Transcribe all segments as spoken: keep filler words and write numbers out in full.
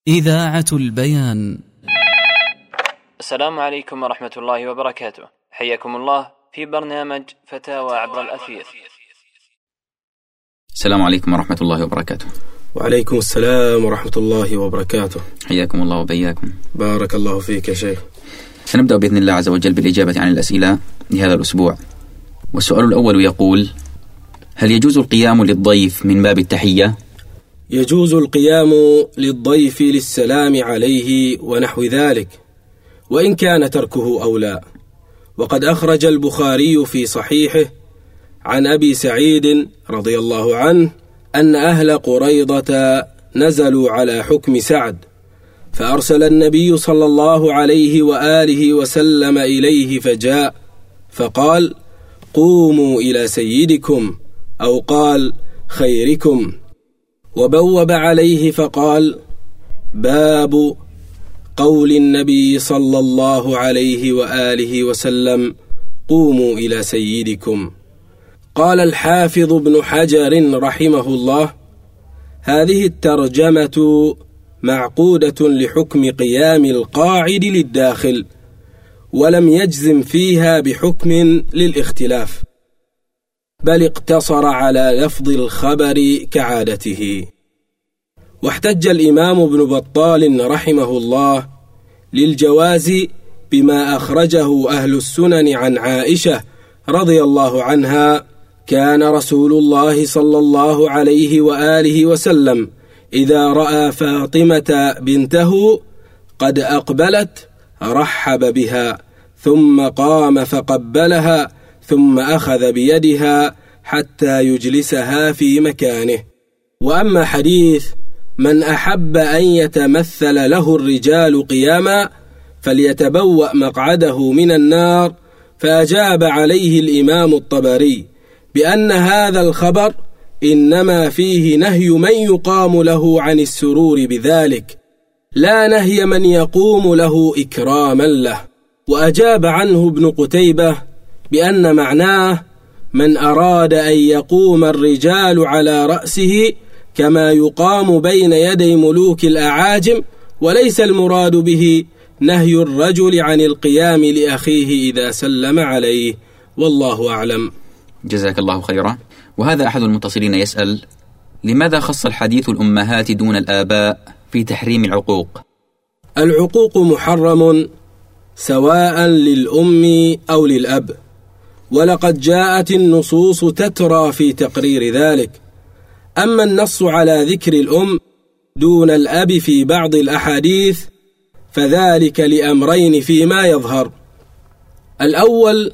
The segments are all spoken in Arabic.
إذاعة البيان. السلام عليكم ورحمة الله وبركاته. حياكم الله في برنامج فتاوى عبر الأثير. السلام عليكم ورحمة الله وبركاته. وعليكم السلام ورحمة الله وبركاته. حياكم الله وبياكم. بارك الله فيك يا شيخ. سنبدأ بإذن الله عز وجل بالإجابة عن الأسئلة لهذا الأسبوع. والسؤال الأول يقول: هل يجوز القيام للضيف من باب التحية؟ يجوز القيام للضيف للسلام عليه ونحو ذلك، وإن كان تركه أولى. وقد أخرج البخاري في صحيحه عن أبي سعيد رضي الله عنه أن أهل قريضة نزلوا على حكم سعد، فأرسل النبي صلى الله عليه وآله وسلم إليه فجاء فقال: قوموا إلى سيدكم، أو قال خيركم، وبوب عليه فقال: باب قول النبي صلى الله عليه وآله وسلم: قوموا إلى سيدكم. قال الحافظ ابن حجر رحمه الله: هذه الترجمة معقودة لحكم قيام القاعد للداخل، ولم يجزم فيها بحكم للاختلاف، بل اقتصر على لفظ الخبر كعادته. واحتج الإمام ابن بطال رحمه الله للجواز بما أخرجه أهل السنن عن عائشة رضي الله عنها: كان رسول الله صلى الله عليه وآله وسلم إذا رأى فاطمة بنته قد أقبلت رحب بها، ثم قام فقبلها، ثم أخذ بيدها حتى يجلسها في مكانه. وأما حديث من أحب أن يتمثل له الرجال قياما فليتبوأ مقعده من النار، فأجاب عليه الإمام الطبري بأن هذا الخبر إنما فيه نهي من يقام له عن السرور بذلك، لا نهي من يقوم له إكراما له. وأجاب عنه ابن قتيبة بأن معناه من أراد أن يقوم الرجال على رأسه كما يقام بين يدي ملوك الأعاجم، وليس المراد به نهي الرجل عن القيام لأخيه إذا سلم عليه، والله أعلم. جزاك الله خيرا. وهذا أحد المتصلين يسأل: لماذا خص الحديث الأمهات دون الآباء في تحريم العقوق؟ العقوق محرم سواء للأم أو للأب، ولقد جاءت النصوص تترى في تقرير ذلك. أما النص على ذكر الأم دون الأب في بعض الأحاديث فذلك لأمرين فيما يظهر: الأول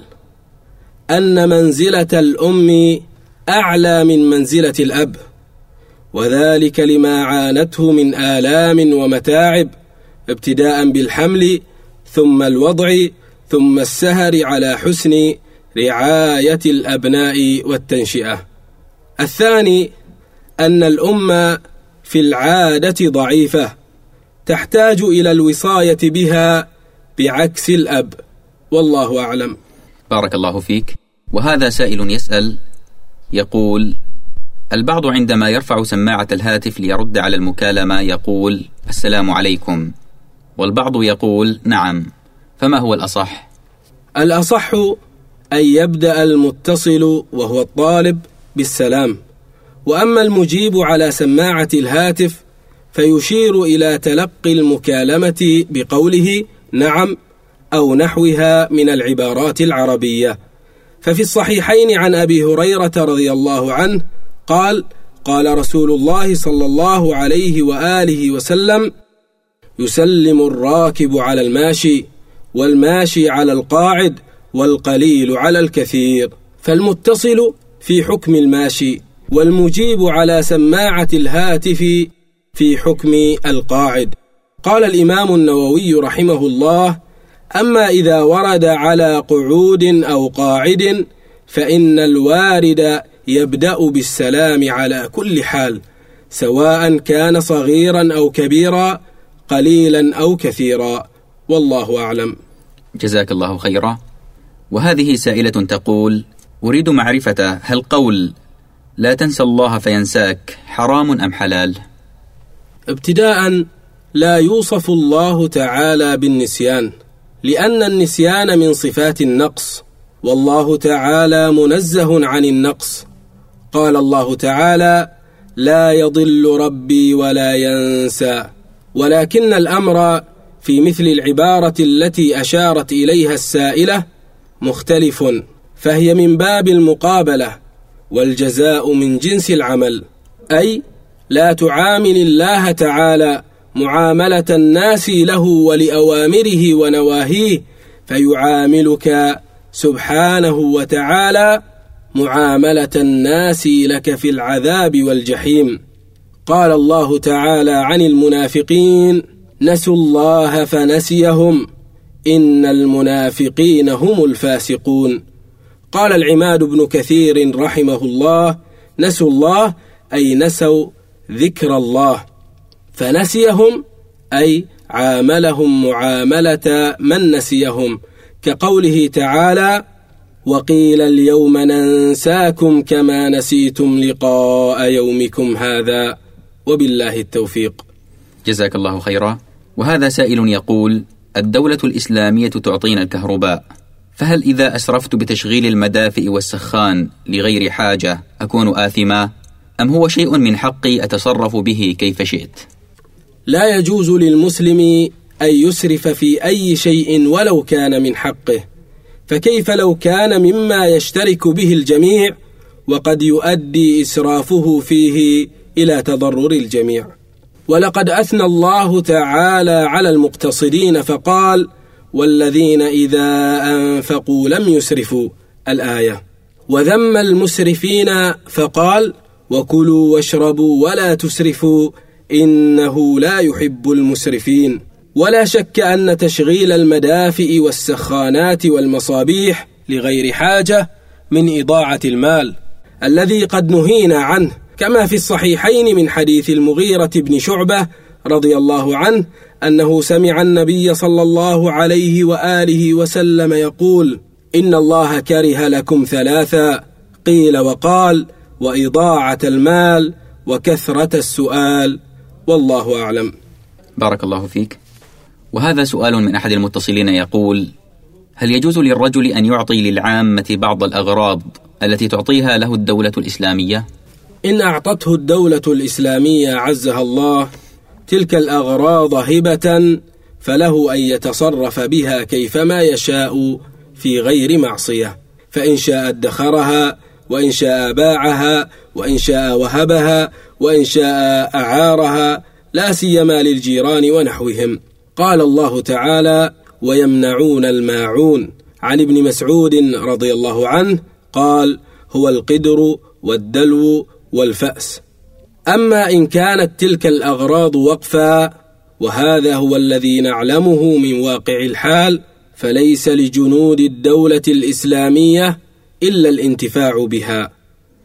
أن منزلة الأم أعلى من منزلة الأب، وذلك لما عانته من آلام ومتاعب، ابتداء بالحمل ثم الوضع ثم السهر على حسن رعاية الأبناء والتنشئة. الثاني أن الأم في العادة ضعيفة تحتاج إلى الوصاية بها بعكس الأب، والله أعلم. بارك الله فيك. وهذا سائل يسأل يقول: البعض عندما يرفع سماعة الهاتف ليرد على المكالمة يقول السلام عليكم، والبعض يقول نعم، فما هو الأصح؟ الأصح أن يبدأ المتصل وهو الطالب بالسلام، وأما المجيب على سماعة الهاتف فيشير إلى تلقي المكالمة بقوله نعم أو نحوها من العبارات العربية. ففي الصحيحين عن أبي هريرة رضي الله عنه قال: قال رسول الله صلى الله عليه وآله وسلم: يسلم الراكب على الماشي، والماشي على القاعد، والقليل على الكثير. فالمتصل في حكم الماشي، والمجيب على سماعة الهاتف في حكم القاعد. قال الإمام النووي رحمه الله: أما إذا ورد على قعود أو قاعد فإن الوارد يبدأ بالسلام على كل حال، سواء كان صغيرا أو كبيرا، قليلا أو كثيرا، والله أعلم. جزاك الله خيرا. وهذه سائلة تقول: أريد معرفة هل قول لا تنسى الله فينساك حرام أم حلال؟ ابتداء لا يوصف الله تعالى بالنسيان، لأن النسيان من صفات النقص، والله تعالى منزه عن النقص. قال الله تعالى: لا يضل ربي ولا ينسى. ولكن الأمر في مثل العبارة التي أشارت إليها السائلة مختلف، فهي من باب المقابلة، والجزاء من جنس العمل، أي لا تعامل الله تعالى معاملة الناس له ولأوامره ونواهيه، فيعاملك سبحانه وتعالى معاملة الناس لك في العذاب والجحيم. قال الله تعالى عن المنافقين: نسوا الله فنسيهم إن المنافقين هم الفاسقون. قال العماد بن كثير رحمه الله: نسوا الله أي نسوا ذكر الله، فنسيهم أي عاملهم معاملة من نسيهم، كقوله تعالى: وقيل اليوم ننساكم كما نسيتم لقاء يومكم هذا. وبالله التوفيق. جزاك الله خيرا. وهذا سائل يقول: الدولة الإسلامية تعطينا الكهرباء، فهل إذا أسرفت بتشغيل المدافئ والسخان لغير حاجة أكون آثما، أم هو شيء من حقي أتصرف به كيف شئت؟ لا يجوز للمسلم أن يسرف في أي شيء ولو كان من حقه، فكيف لو كان مما يشترك به الجميع وقد يؤدي إسرافه فيه إلى تضرر الجميع. ولقد أثنى الله تعالى على المقتصدين فقال: والذين إذا أنفقوا لم يسرفوا، الآية. وذم المسرفين فقال: وكلوا واشربوا ولا تسرفوا إنه لا يحب المسرفين. ولا شك أن تشغيل المدافئ والسخانات والمصابيح لغير حاجة من إضاعة المال الذي قد نهينا عنه، كما في الصحيحين من حديث المغيرة بن شعبة رضي الله عنه أنه سمع النبي صلى الله عليه وآله وسلم يقول: إن الله كره لكم ثلاثا، قيل وقال: وإضاعة المال وكثرة السؤال، والله أعلم. بارك الله فيك. وهذا سؤال من أحد المتصلين يقول: هل يجوز للرجل أن يعطي للعامة بعض الأغراض التي تعطيها له الدولة الإسلامية؟ إن أعطته الدولة الإسلامية عزها الله تلك الأغراض هبة، فله أن يتصرف بها كيفما يشاء في غير معصية، فإن شاء ادخرها، وإن شاء باعها، وإن شاء وهبها، وإن شاء أعارها، لا سيما للجيران ونحوهم. قال الله تعالى: ويمنعون الماعون. عن ابن مسعود رضي الله عنه قال: هو القدر والدلو والفأس. أما إن كانت تلك الأغراض وقفا، وهذا هو الذي نعلمه من واقع الحال، فليس لجنود الدولة الإسلامية إلا الانتفاع بها،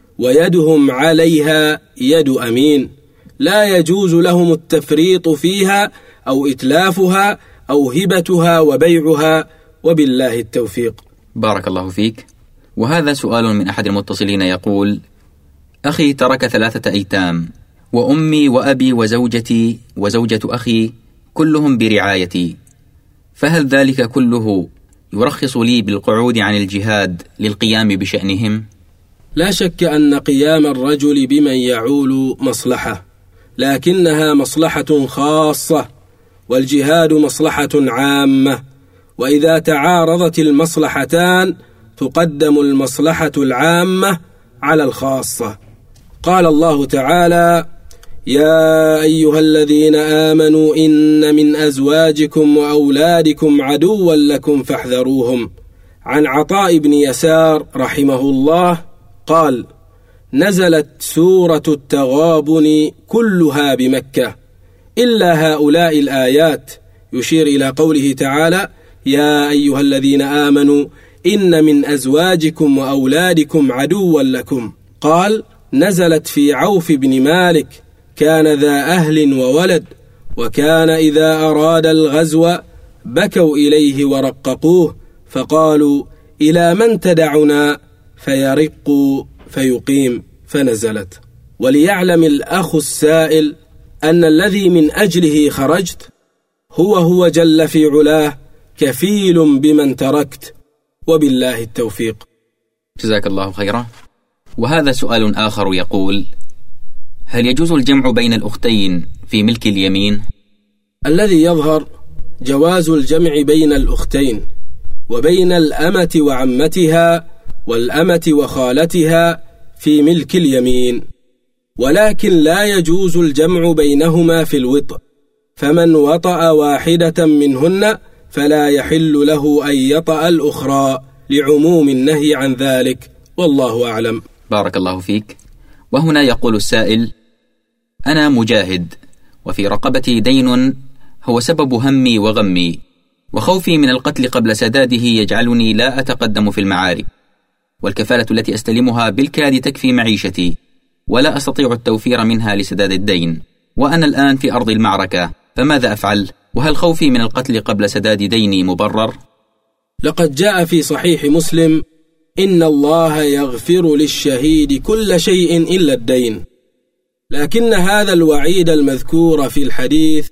ويدهم عليها يد أمين، لا يجوز لهم التفريط فيها أو إتلافها أو هبتها وبيعها، وبالله التوفيق. بارك الله فيك. وهذا سؤال من أحد المتصلين يقول: أخي ترك ثلاثة أيتام، وأمي وأبي وزوجتي وزوجة أخي كلهم برعايتي، فهل ذلك كله يرخص لي بالقعود عن الجهاد للقيام بشأنهم؟ لا شك أن قيام الرجل بمن يعول مصلحة، لكنها مصلحة خاصة، والجهاد مصلحة عامة، وإذا تعارضت المصلحتان تقدم المصلحة العامة على الخاصة. قال الله تعالى: يا أيها الذين آمنوا إن من أزواجكم وأولادكم عدوا لكم فاحذروهم. عن عطاء بن يسار رحمه الله قال: نزلت سورة التغابن كلها بمكة إلا هؤلاء الآيات، يشير إلى قوله تعالى: يا أيها الذين آمنوا إن من أزواجكم وأولادكم عدوا لكم. قال: نزلت في عوف بن مالك، كان ذا أهل وولد، وكان إذا أراد الغزو بكوا إليه ورققوه، فقالوا: إلى من تدعنا؟ فيرق فيقيم، فنزلت. وليعلم الأخ السائل أن الذي من أجله خرجت هو هو جل في علاه كفيل بمن تركت، وبالله التوفيق. جزاك الله خيرا. وهذا سؤال آخر يقول: هل يجوز الجمع بين الأختين في ملك اليمين؟ الذي يظهر جواز الجمع بين الأختين وبين الأمة وعمتها والأمة وخالتها في ملك اليمين، ولكن لا يجوز الجمع بينهما في الوطء، فمن وطأ واحدة منهن فلا يحل له أن يطأ الأخرى لعموم النهي عن ذلك، والله أعلم. بارك الله فيك. وهنا يقول السائل: أنا مجاهد وفي رقبتي دين هو سبب همي وغمي، وخوفي من القتل قبل سداده يجعلني لا أتقدم في المعارك، والكفالة التي أستلمها بالكاد تكفي معيشتي، ولا أستطيع التوفير منها لسداد الدين، وأنا الآن في أرض المعركة، فماذا أفعل؟ وهل خوفي من القتل قبل سداد ديني مبرر؟ لقد جاء في صحيح مسلم: إن الله يغفر للشهيد كل شيء إلا الدين، لكن هذا الوعيد المذكور في الحديث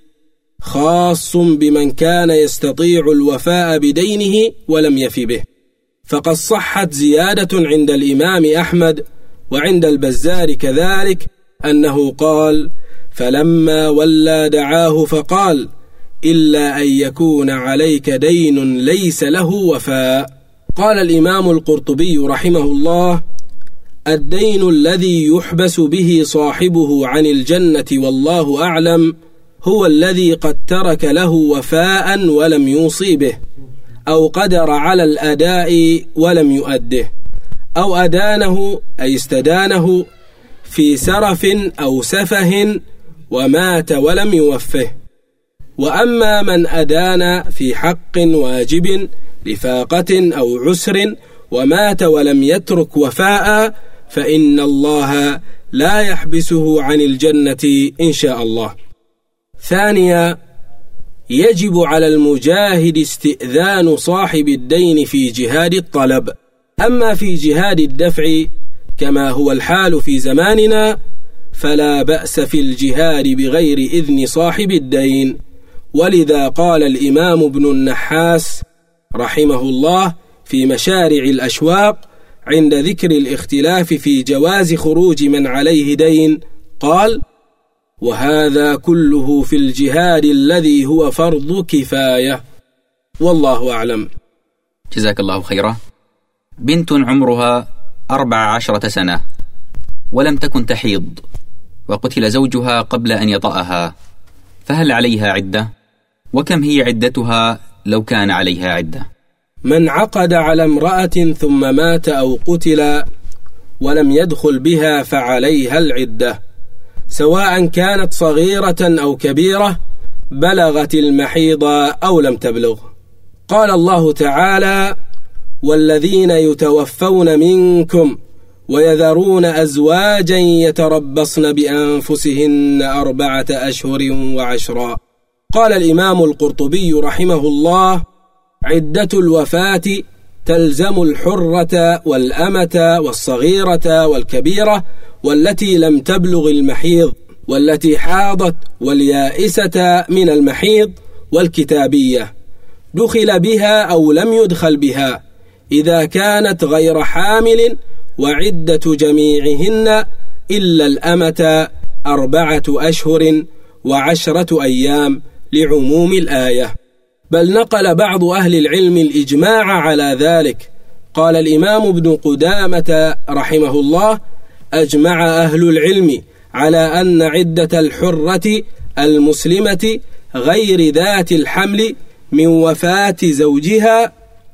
خاص بمن كان يستطيع الوفاء بدينه ولم يف به، فقد صحت زيادة عند الإمام أحمد وعند البزار كذلك أنه قال: فلما ولى دعاه فقال: إلا أن يكون عليك دين ليس له وفاء. قال الإمام القرطبي رحمه الله: الدين الذي يحبس به صاحبه عن الجنة والله أعلم هو الذي قد ترك له وفاء ولم يوصي به، أو قدر على الأداء ولم يؤده، أو أدانه أي استدانه في سرف أو سفه ومات ولم يوفه. وأما من أدان في حق واجب لفاقة أو عسر ومات ولم يترك وفاء فإن الله لا يحبسه عن الجنة إن شاء الله. ثانيا، يجب على المجاهد استئذان صاحب الدين في جهاد الطلب، أما في جهاد الدفع كما هو الحال في زماننا فلا بأس في الجهاد بغير إذن صاحب الدين، ولذا قال الإمام ابن النحاس رحمه الله في مشارع الأشواق عند ذكر الاختلاف في جواز خروج من عليه دين قال: وهذا كله في الجهاد الذي هو فرض كفاية، والله أعلم. جزاك الله خيرا. بنت عمرها أربع عشرة سنة ولم تكن تحيض، وقتل زوجها قبل أن يطأها، فهل عليها عدة؟ وكم هي عدتها لو كان عليها عدة؟ من عقد على امرأة ثم مات أو قتل ولم يدخل بها فعليها العدة، سواء كانت صغيرة أو كبيرة، بلغت المحيض أو لم تبلغ. قال الله تعالى: والذين يتوفون منكم ويذرون أزواجا يتربصن بأنفسهن أربعة أشهر وعشرا. قال الإمام القرطبي رحمه الله: عدة الوفاة تلزم الحرة والأمة والصغيرة والكبيرة والتي لم تبلغ المحيض والتي حاضت واليائسة من المحيض والكتابية، دخل بها أو لم يدخل بها إذا كانت غير حامل، وعدة جميعهن إلا الأمة أربعة أشهر وعشرة أيام لعموم الآية. بل نقل بعض أهل العلم الإجماع على ذلك. قال الإمام ابن قدامة رحمه الله: أجمع أهل العلم على أن عدة الحرة المسلمة غير ذات الحمل من وفاة زوجها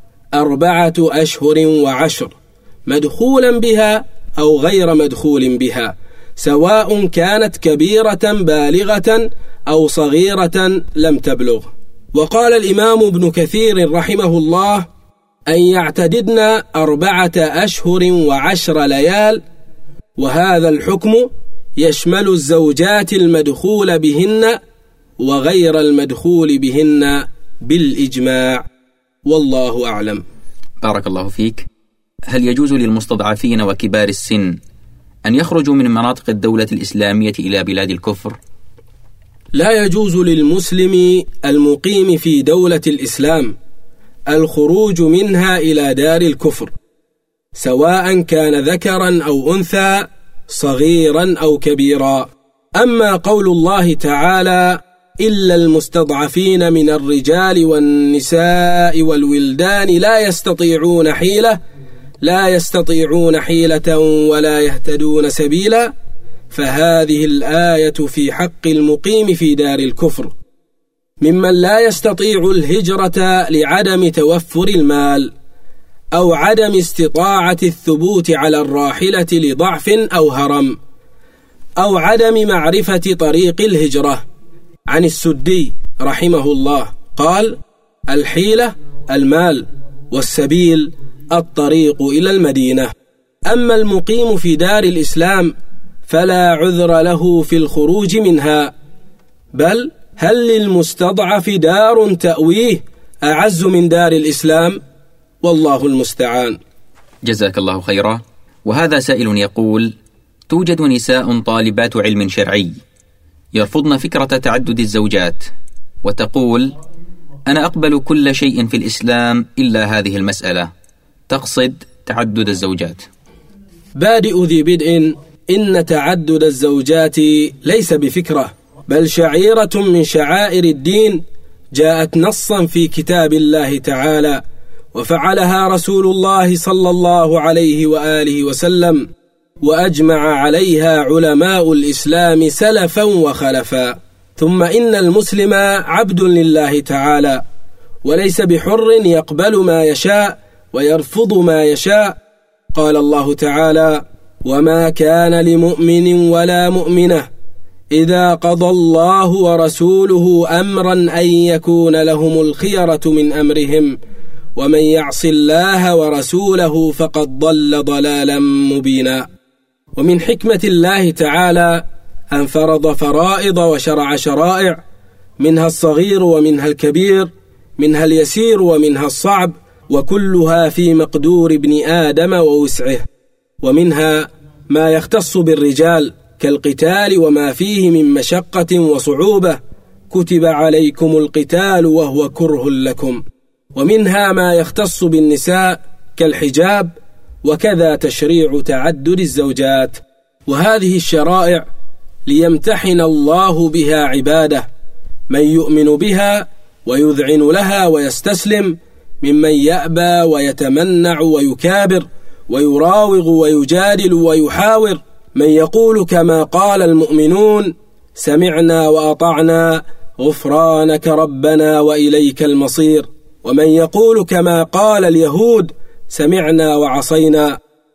أربعة أشهر وعشر، مدخولا بها أو غير مدخول بها، سواء كانت كبيرة بالغة أو صغيرة لم تبلغ. وقال الإمام ابن كثير رحمه الله: أن يعتددن أربعة أشهر وعشر ليال، وهذا الحكم يشمل الزوجات المدخول بهن وغير المدخول بهن بالإجماع، والله أعلم. بارك الله فيك. هل يجوز للمستضعفين وكبار السن أن يخرجوا من مناطق الدولة الإسلامية إلى بلاد الكفر؟ لا يجوز للمسلم المقيم في دولة الإسلام الخروج منها إلى دار الكفر، سواء كان ذكرا أو أنثى، صغيرا أو كبيرا. أما قول الله تعالى: إلا المستضعفين من الرجال والنساء والولدان لا يستطيعون حيلة لا يستطيعون حيلة ولا يهتدون سبيلا، فهذه الآية في حق المقيم في دار الكفر ممن لا يستطيع الهجرة لعدم توفر المال أو عدم استطاعة الثبوت على الراحلة لضعف أو هرم أو عدم معرفة طريق الهجرة. عن السدي رحمه الله قال: الحيلة المال، والسبيل الطريق إلى المدينة. أما المقيم في دار الإسلام فلا عذر له في الخروج منها، بل هل للمستضعف دار تأويه أعز من دار الإسلام؟ والله المستعان. جزاك الله خيرا. وهذا سائل يقول: توجد نساء طالبات علم شرعي يرفضن فكرة تعدد الزوجات، وتقول: أنا أقبل كل شيء في الإسلام إلا هذه المسألة، تقصد تعدد الزوجات. بادئ ذي بدء إن تعدد الزوجات ليس بفكرة، بل شعيرة من شعائر الدين جاءت نصا في كتاب الله تعالى، وفعلها رسول الله صلى الله عليه وآله وسلم، وأجمع عليها علماء الإسلام سلفا وخلفا. ثم إن المسلم عبد لله تعالى، وليس بحر يقبل ما يشاء ويرفض ما يشاء. قال الله تعالى: وما كان لمؤمن ولا مؤمنة إذا قضى الله ورسوله أمرا أن يكون لهم الخيرة من أمرهم ومن يعص الله ورسوله فقد ضل ضلالا مبينا. ومن حكمة الله تعالى أن فرض فرائض وشرع شرائع، منها الصغير ومنها الكبير، منها اليسير ومنها الصعب، وكلها في مقدور ابن آدم ووسعه. ومنها ما يختص بالرجال كالقتال وما فيه من مشقة وصعوبة، كتب عليكم القتال وهو كره لكم. ومنها ما يختص بالنساء كالحجاب، وكذا تشريع تعدد الزوجات. وهذه الشرائع ليمتحن الله بها عباده، من يؤمن بها ويذعن لها ويستسلم، ممن يأبى ويتمنع ويكابر ويراوغ ويجادل ويحاور، من يقول كما قال المؤمنون: سمعنا وأطعنا غفرانك ربنا وإليك المصير، ومن يقول كما قال اليهود: سمعنا وعصينا.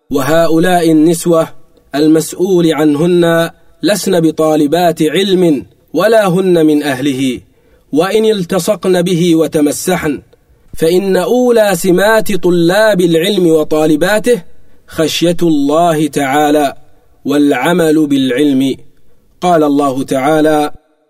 وهؤلاء النسوة المسؤول عنهن لسن بطالبات علم ولا هن من أهله، وإن التصقن به وتمسحن، فإن أولى سمات طلاب العلم وطالباته خشية الله تعالى والعمل بالعلم. قال الله تعالى: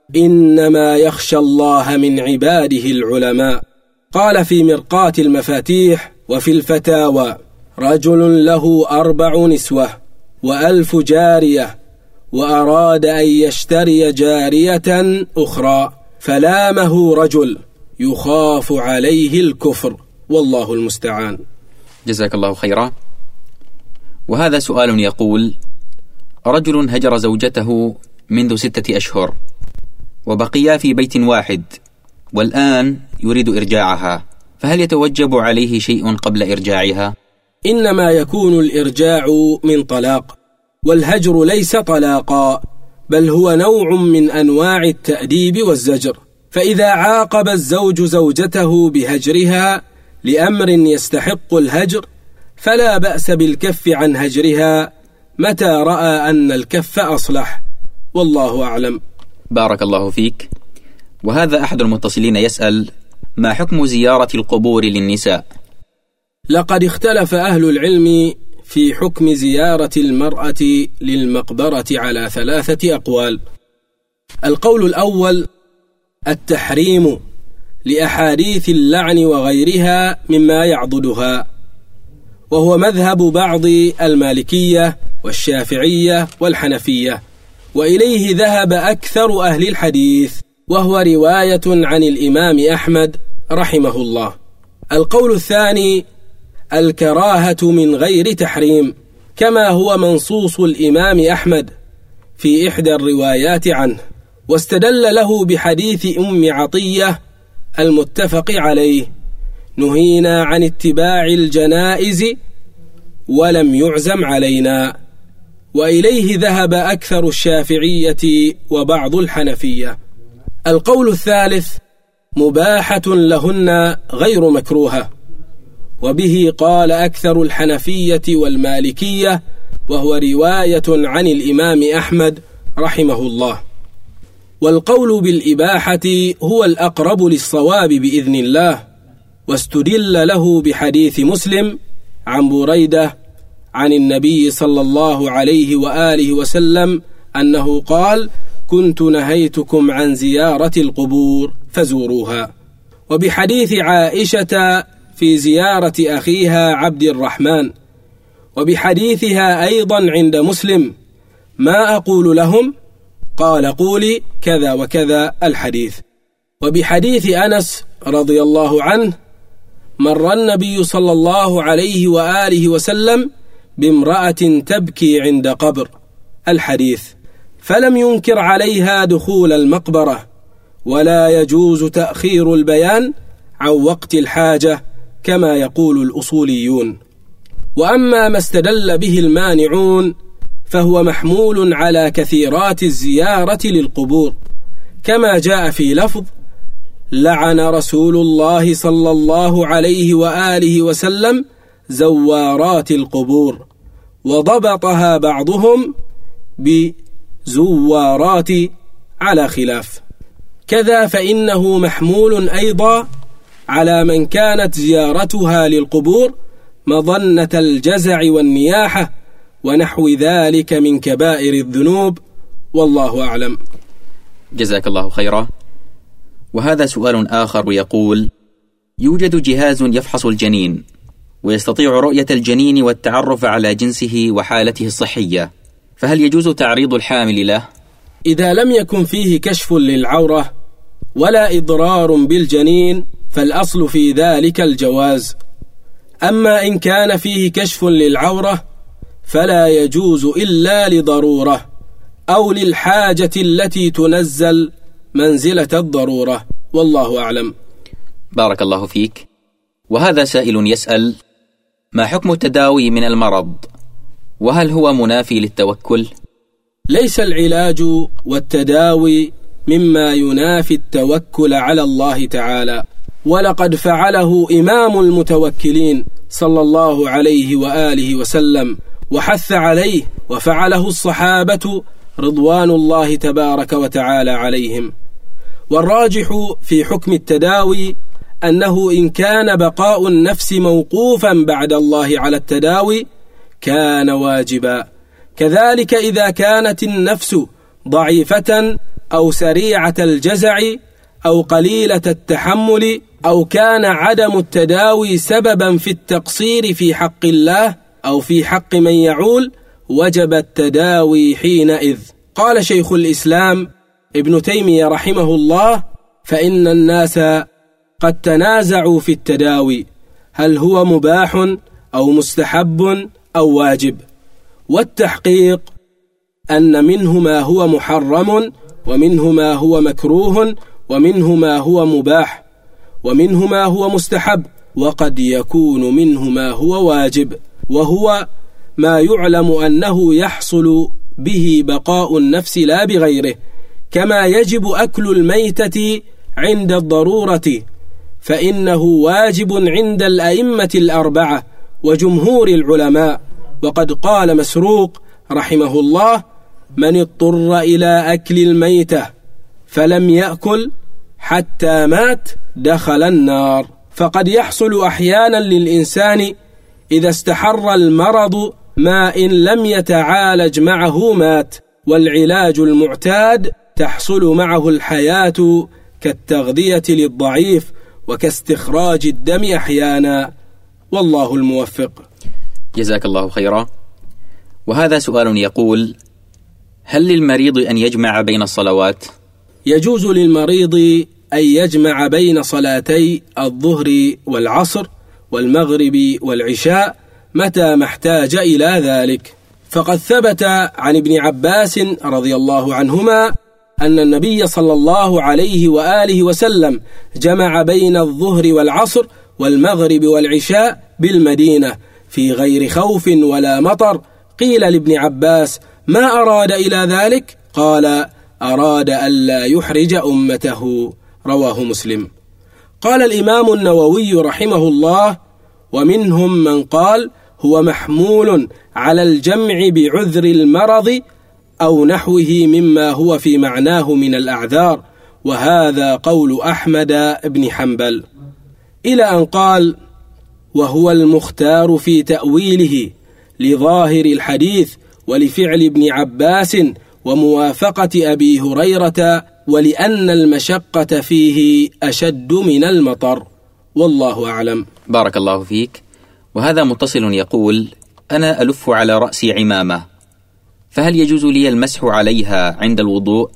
إنما يخشى الله من عباده العلماء. قال في مرقاة المفاتيح وفي الفتاوى: رجل له أربع نسوة وألف جارية، وأراد أن يشتري جارية أخرى، فلامه رجل يخاف عليه الكفر، والله المستعان. جزاك الله خيرا. وهذا سؤال يقول: رجل هجر زوجته منذ ستة أشهر وبقيا في بيت واحد، والآن يريد إرجاعها، فهل يتوجب عليه شيء قبل إرجاعها؟ إنما يكون الإرجاع من طلاق، والهجر ليس طلاقا، بل هو نوع من أنواع التأديب والزجر. فإذا عاقب الزوج زوجته بهجرها لأمر يستحق الهجر، فلا بأس بالكف عن هجرها متى رأى أن الكف أصلح، والله أعلم. بارك الله فيك. وهذا أحد المتصلين يسأل: ما حكم زيارة القبور للنساء؟ لقد اختلف أهل العلم في حكم زيارة المرأة للمقبرة على ثلاثة أقوال. القول الأول: التحريم، لأحاديث اللعن وغيرها مما يعضدها، وهو مذهب بعض المالكية والشافعية والحنفية، وإليه ذهب أكثر أهل الحديث، وهو رواية عن الإمام أحمد رحمه الله. القول الثاني الكراهة من غير تحريم، كما هو منصوص الإمام أحمد في إحدى الروايات عنه، واستدل له بحديث أم عطية المتفق عليه: نهينا عن اتباع الجنائز ولم يعزم علينا. وإليه ذهب أكثر الشافعية وبعض الحنفية. القول الثالث مباحة لهن غير مكروهة، وبه قال أكثر الحنفية والمالكية، وهو رواية عن الإمام أحمد رحمه الله. والقول بالإباحة هو الأقرب للصواب بإذن الله، واستدل له بحديث مسلم عن بريدة عن النبي صلى الله عليه وآله وسلم أنه قال: كنت نهيتكم عن زيارة القبور فزوروها. وبحديث عائشة في زيارة أخيها عبد الرحمن، وبحديثها أيضا عند مسلم: ما أقول لهم؟ قال: قولي كذا وكذا الحديث. وبحديث أنس رضي الله عنه: مر النبي صلى الله عليه وآله وسلم بامرأة تبكي عند قبر الحديث، فلم ينكر عليها دخول المقبرة، ولا يجوز تأخير البيان عن وقت الحاجة كما يقول الأصوليون. وأما ما استدل به المانعون فهو محمول على كثيرات الزيارة للقبور، كما جاء في لفظ: لعن رسول الله صلى الله عليه وآله وسلم زوارات القبور، وضبطها بعضهم بزوارات على خلاف. كذا فإنه محمول أيضا على من كانت زيارتها للقبور مظنة الجزع والنياحة ونحو ذلك من كبائر الذنوب، والله أعلم. جزاك الله خيرا. وهذا سؤال آخر يقول: يوجد جهاز يفحص الجنين ويستطيع رؤية الجنين والتعرف على جنسه وحالته الصحية، فهل يجوز تعريض الحامل له؟ إذا لم يكن فيه كشف للعورة ولا إضرار بالجنين فالأصل في ذلك الجواز. أما إن كان فيه كشف للعورة فلا يجوز إلا لضرورة أو للحاجة التي تنزل منزلة الضرورة، والله أعلم. بارك الله فيك. وهذا سائل يسأل: ما حكم التداوي من المرض؟ وهل هو منافي للتوكل؟ ليس العلاج والتداوي مما ينافي التوكل على الله تعالى، ولقد فعله إمام المتوكلين صلى الله عليه وآله وسلم وحث عليه، وفعله الصحابة رضوان الله تبارك وتعالى عليهم. والراجح في حكم التداوي أنه إن كان بقاء النفس موقوفا بعد الله على التداوي كان واجبا، كذلك إذا كانت النفس ضعيفة أو سريعة الجزع أو قليلة التحمل، أو كان عدم التداوي سببا في التقصير في حق الله أو في حق من يعول، وجب التداوي حينئذ. قال شيخ الإسلام ابن تيمية رحمه الله: فإن الناس قد تنازعوا في التداوي، هل هو مباح أو مستحب أو واجب، والتحقيق أن منه ما هو محرم، ومنه ما هو مكروه، ومنه ما هو مباح، ومنه ما هو مستحب، وقد يكون منه ما هو واجب، وهو ما يعلم أنه يحصل به بقاء النفس لا بغيره، كما يجب أكل الميتة عند الضرورة، فإنه واجب عند الأئمة الأربعة وجمهور العلماء. وقد قال مسروق رحمه الله: من اضطر إلى أكل الميتة فلم يأكل حتى مات دخل النار. فقد يحصل أحيانا للإنسان إذا استحر المرض ما إن لم يتعالج معه مات، والعلاج المعتاد تحصل معه الحياة كالتغذية للضعيف وكاستخراج الدم أحيانا، والله الموفق. جزاك الله خيرا. وهذا سؤال يقول: هل للمريض أن يجمع بين الصلوات؟ يجوز للمريض أن يجمع بين صلاتي الظهر والعصر والمغرب والعشاء متى ما احتاج إلى ذلك، فقد ثبت عن ابن عباس رضي الله عنهما أن النبي صلى الله عليه وآله وسلم جمع بين الظهر والعصر والمغرب والعشاء بالمدينة في غير خوف ولا مطر. قيل لابن عباس: ما أراد إلى ذلك؟ قال: أراد ألا يحرج أمته. رواه مسلم. قال الإمام النووي رحمه الله: ومنهم من قال هو محمول على الجمع بعذر المرض أو نحوه مما هو في معناه من الأعذار، وهذا قول أحمد بن حنبل، إلى أن قال: وهو المختار في تأويله لظاهر الحديث ولفعل ابن عباس وموافقة أبي هريرة، ولأن المشقة فيه أشد من المطر، والله أعلم. بارك الله فيك. وهذا متصل يقول: أنا ألف على رأسي عمامة، فهل يجوز لي المسح عليها عند الوضوء؟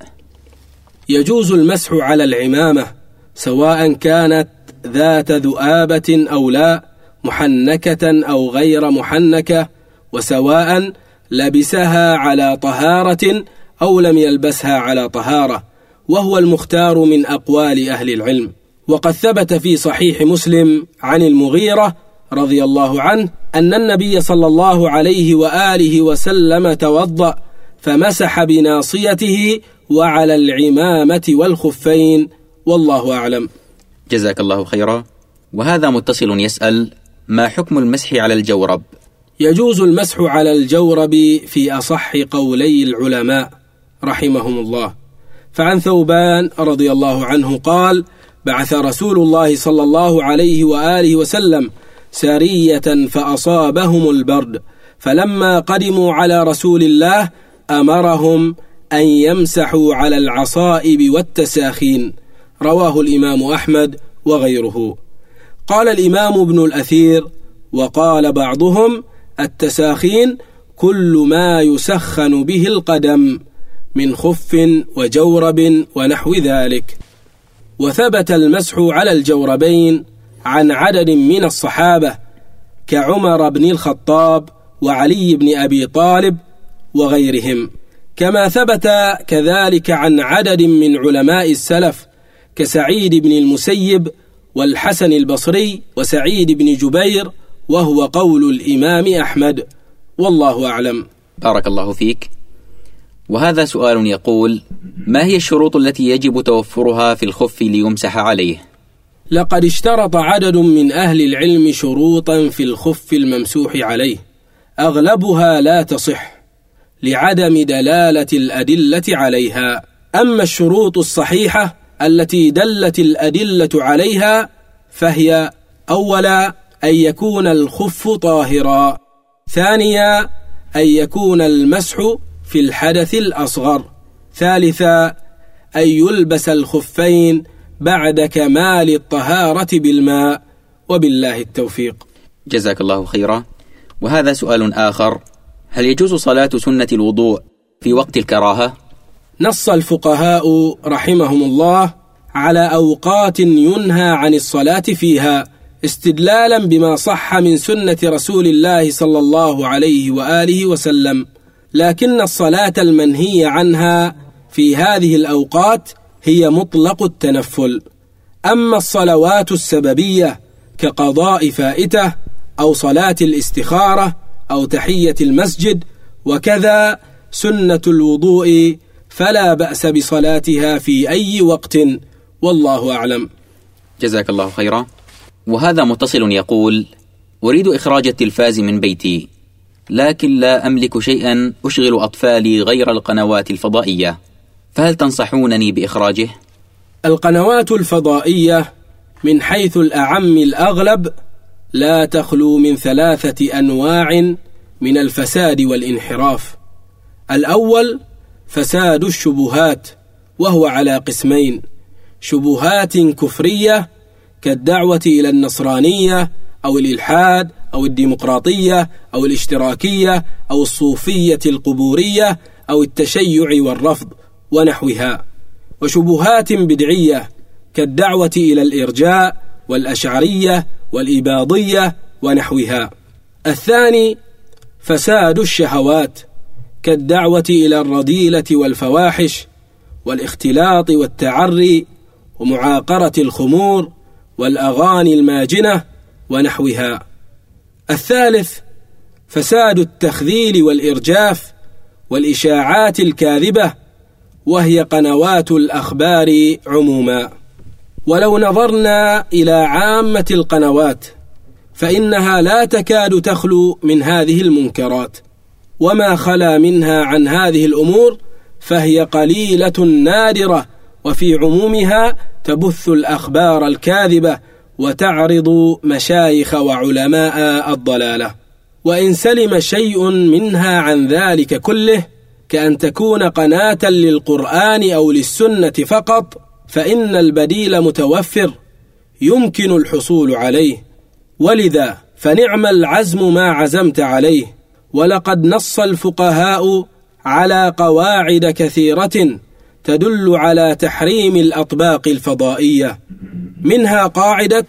يجوز المسح على العمامة سواء كانت ذات ذؤابة أو لا، محنكة أو غير محنكة، وسواء لبسها على طهارة أو لم يلبسها على طهارة، وهو المختار من أقوال أهل العلم. وقد ثبت في صحيح مسلم عن المغيرة رضي الله عنه أن النبي صلى الله عليه وآله وسلم توضأ فمسح بناصيته وعلى العمامة والخفين، والله أعلم. جزاك الله خيرا. وهذا متصل يسأل: ما حكم المسح على الجورب؟ يجوز المسح على الجورب في أصح قولي العلماء رحمهم الله. فعن ثوبان رضي الله عنه قال: بعث رسول الله صلى الله عليه وآله وسلم سرية فأصابهم البرد، فلما قدموا على رسول الله أمرهم أن يمسحوا على العصائب والتساخين. رواه الإمام أحمد وغيره. قال الإمام ابن الأثير: وقال بعضهم: التساخين كل ما يسخن به القدم من خف وجورب ونحو ذلك. وثبت المسح على الجوربين عن عدد من الصحابة كعمر بن الخطاب وعلي بن أبي طالب وغيرهم، كما ثبت كذلك عن عدد من علماء السلف كسعيد بن المسيب والحسن البصري وسعيد بن جبير، وهو قول الإمام أحمد، والله أعلم. بارك الله فيك. وهذا سؤال يقول: ما هي الشروط التي يجب توفرها في الخف ليمسح عليه؟ لقد اشترط عدد من أهل العلم شروطا في الخف الممسوح عليه، أغلبها لا تصح لعدم دلالة الأدلة عليها. أما الشروط الصحيحة التي دلت الأدلة عليها فهي: أولا أن يكون الخف طاهرا، ثانيا أن يكون المسح في الحدث الأصغر، ثالثا أن يلبس الخفين بعد كمال الطهارة بالماء، وبالله التوفيق. جزاك الله خيرا. وهذا سؤال آخر: هل يجوز صلاة سنة الوضوء في وقت الكراهة؟ نص الفقهاء رحمهم الله على أوقات ينهى عن الصلاة فيها استدلالا بما صح من سنة رسول الله صلى الله عليه وآله وسلم، لكن الصلاة المنهي عنها في هذه الأوقات هي مطلق التنفل. أما الصلوات السببية كقضاء فائتة أو صلاة الاستخارة أو تحية المسجد وكذا سنة الوضوء فلا بأس بصلاتها في أي وقت، والله أعلم. جزاك الله خيرا. وهذا متصل يقول: أريد إخراج التلفاز من بيتي، لكن لا أملك شيئا أشغل أطفالي غير القنوات الفضائية، فهل تنصحونني بإخراجه؟ القنوات الفضائية من حيث الأعم الأغلب لا تخلو من ثلاثة أنواع من الفساد والانحراف. الأول فساد الشبهات، وهو على قسمين: شبهات كفرية كالدعوة إلى النصرانية أو الإلحاد أو الديمقراطية أو الاشتراكية أو الصوفية القبورية أو التشيع والرفض ونحوها، وشبهات بدعية كالدعوة إلى الإرجاء والأشعرية والإباضية ونحوها. الثاني فساد الشهوات كالدعوة إلى الرذيلة والفواحش والاختلاط والتعري ومعاقرة الخمور والأغاني الماجنة ونحوها. الثالث فساد التخذيل والإرجاف والإشاعات الكاذبة، وهي قنوات الأخبار عموما. ولو نظرنا إلى عامة القنوات فإنها لا تكاد تخلو من هذه المنكرات، وما خلا منها عن هذه الأمور فهي قليلة نادرة، وفي عمومها تبث الأخبار الكاذبة وتعرض مشايخ وعلماء الضلالة. وإن سلم شيء منها عن ذلك كله كأن تكون قناة للقرآن أو للسنة فقط، فإن البديل متوفر يمكن الحصول عليه، ولذا فنعم العزم ما عزمت عليه. ولقد نص الفقهاء على قواعد كثيرة تدل على تحريم الأطباق الفضائية، منها قاعدة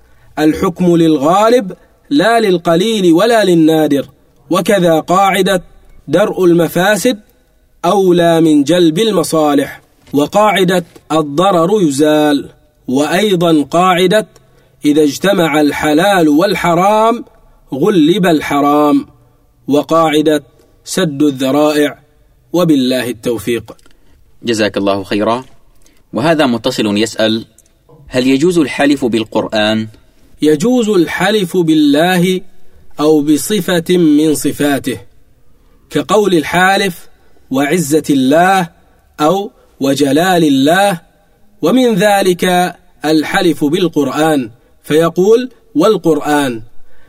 الحكم للغالب لا للقليل ولا للنادر، وكذا قاعدة درء المفاسد أولى من جلب المصالح، وقاعدة الضرر يزال، وأيضا قاعدة إذا اجتمع الحلال والحرام غلب الحرام، وقاعدة سد الذرائع، وبالله التوفيق. جزاك الله خيرا. وهذا متصل يسأل: هل يجوز الحلف بالقرآن؟ يجوز الحلف بالله أو بصفة من صفاته، كقول الحالف وعزة الله أو وجلال الله، ومن ذلك الحلف بالقرآن فيقول والقرآن،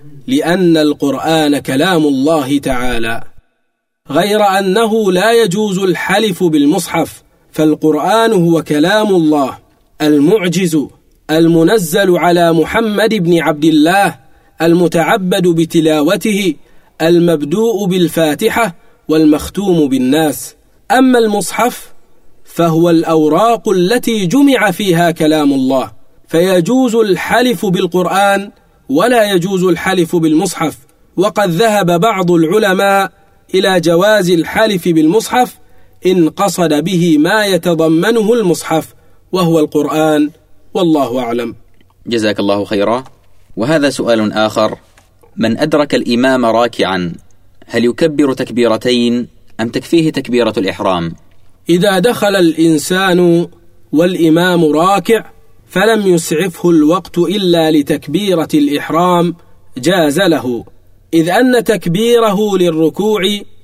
لأن القرآن كلام الله تعالى، غير أنه لا يجوز الحلف بالمصحف، فالقرآن هو كلام الله المعجز المنزل على محمد بن عبد الله المتعبد بتلاوته، المبدوء بالفاتحة والمختوم بالناس. أما المصحف فهو الأوراق التي جمع فيها كلام الله، فيجوز الحلف بالقرآن ولا يجوز الحلف بالمصحف. وقد ذهب بعض العلماء إلى جواز الحلف بالمصحف إن قصد به ما يتضمنه المصحف وهو القرآن، والله أعلم. جزاك الله خيرا. وهذا سؤال آخر: من أدرك الإمام راكعا هل يكبر تكبيرتين أم تكفيه تكبيرة الإحرام؟ إذا دخل الإنسان والإمام راكع فلم يسعفه الوقت إلا لتكبيرة الإحرام جاز له، إذ أن تكبيره للركوع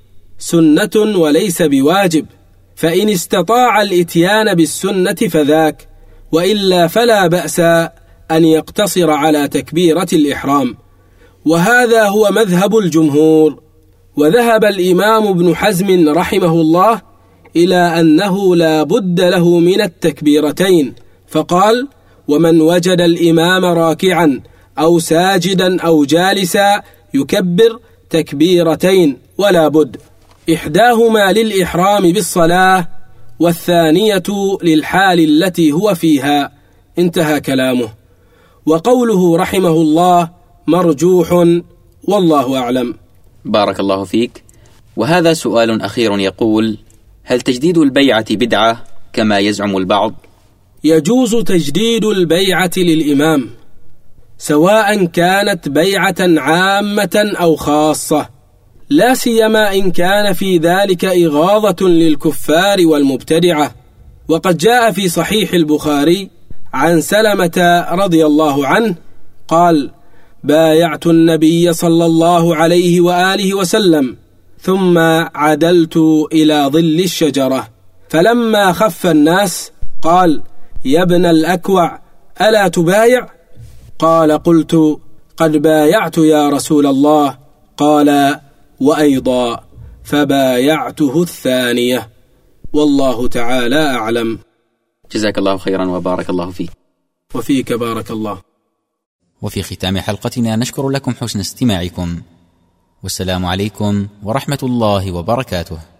سنة وليس بواجب، فإن استطاع الإتيان بالسنة فذاك، وإلا فلا بأس أن يقتصر على تكبيرة الإحرام، وهذا هو مذهب الجمهور. وذهب الإمام ابن حزم رحمه الله إلى أنه لا بد له من التكبيرتين، فقال: ومن وجد الإمام راكعا أو ساجدا أو جالسا يكبر تكبيرتين ولا بد، إحداهما للإحرام بالصلاة والثانية للحال التي هو فيها. انتهى كلامه. وقوله رحمه الله مرجوح، والله أعلم. بارك الله فيك. وهذا سؤال أخير يقول: هل تجديد البيعة بدعة كما يزعم البعض؟ يجوز تجديد البيعة للإمام سواء كانت بيعة عامة أو خاصة، لا سيما إن كان في ذلك إغاظة للكفار والمبتدعة. وقد جاء في صحيح البخاري عن سلمة رضي الله عنه قال: بايعت النبي صلى الله عليه وآله وسلم ثم عدلت إلى ظل الشجرة، فلما خف الناس قال: يا ابن الأكوع ألا تبايع؟ قال: قلت: قد بايعت يا رسول الله. قال: وأيضا، فبايعته الثانية، والله تعالى أعلم. جزاك الله خيرا وبارك الله فيك. وفيك بارك الله. وفي ختام حلقتنا نشكر لكم حسن استماعكم، والسلام عليكم ورحمة الله وبركاته.